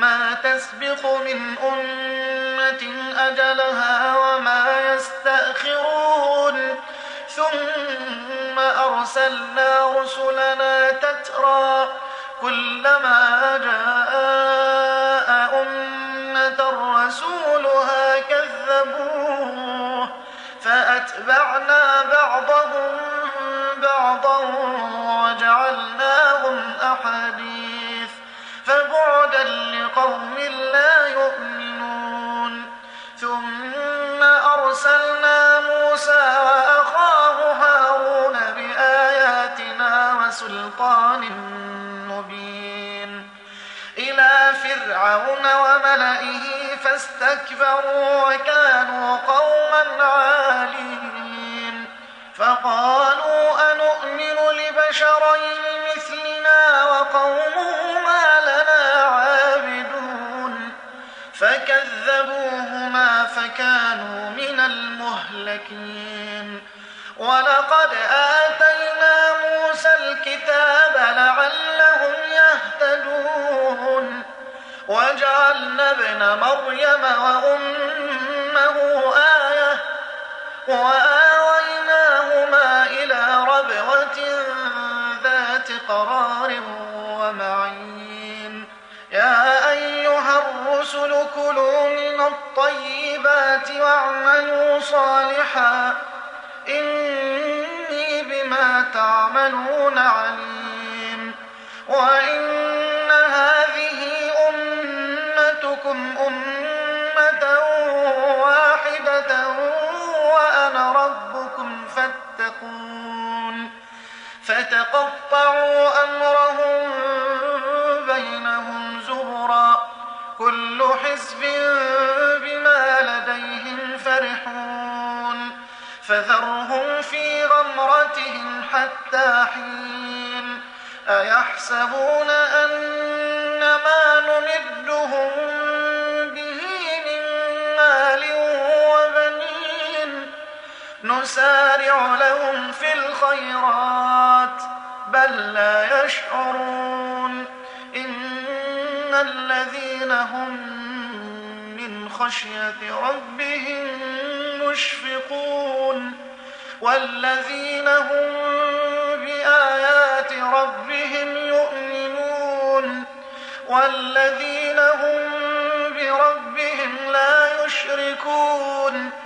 ما تسبق من أمة أجلها وما يستأخرون ثم أرسلنا رسلنا تترى كلما جاء أمة رسولها كذبوه فأتبعنا بعضهم بعضا وجعلناهم أحاديث فبعدا لقوم لا يؤمنون ثم أرسلنا موسى وأخاه هارون بآياتنا وسلطان مبين إلى فرعون وملئه فاستكبروا وكانوا قوما عالين فقالوا أنؤمن لبشرين مثلنا وقومهما لنا عابدون فكذبوهما فكانوا من المهلكين ولقد آتينا موسى الكتاب لعلهم يهتدون وجعلنا ابن مريم وأمه آية وآويناهما إلى ربوة ذات قرار ومعين يا أيها الرسل كلوا من الطيبات واعملوا صالحا إني بما تعملون عليم وإن هذه أمتكم أمة واحدة وأنا ربكم فاتقون فتقطعوا أمرهم بينهم زبرا كل حزب بما لديهم فرحون فذرهم في غمرتهم حتى حين أيحسبون أن ما نمدهم به من مال وبنين نسارع لهم في الخيرات بل لا يشعرون إن الذين هم من خشية ربهم مشفقون والذين هم بآيات ربهم يؤمنون والذين هم بربهم لا يشركون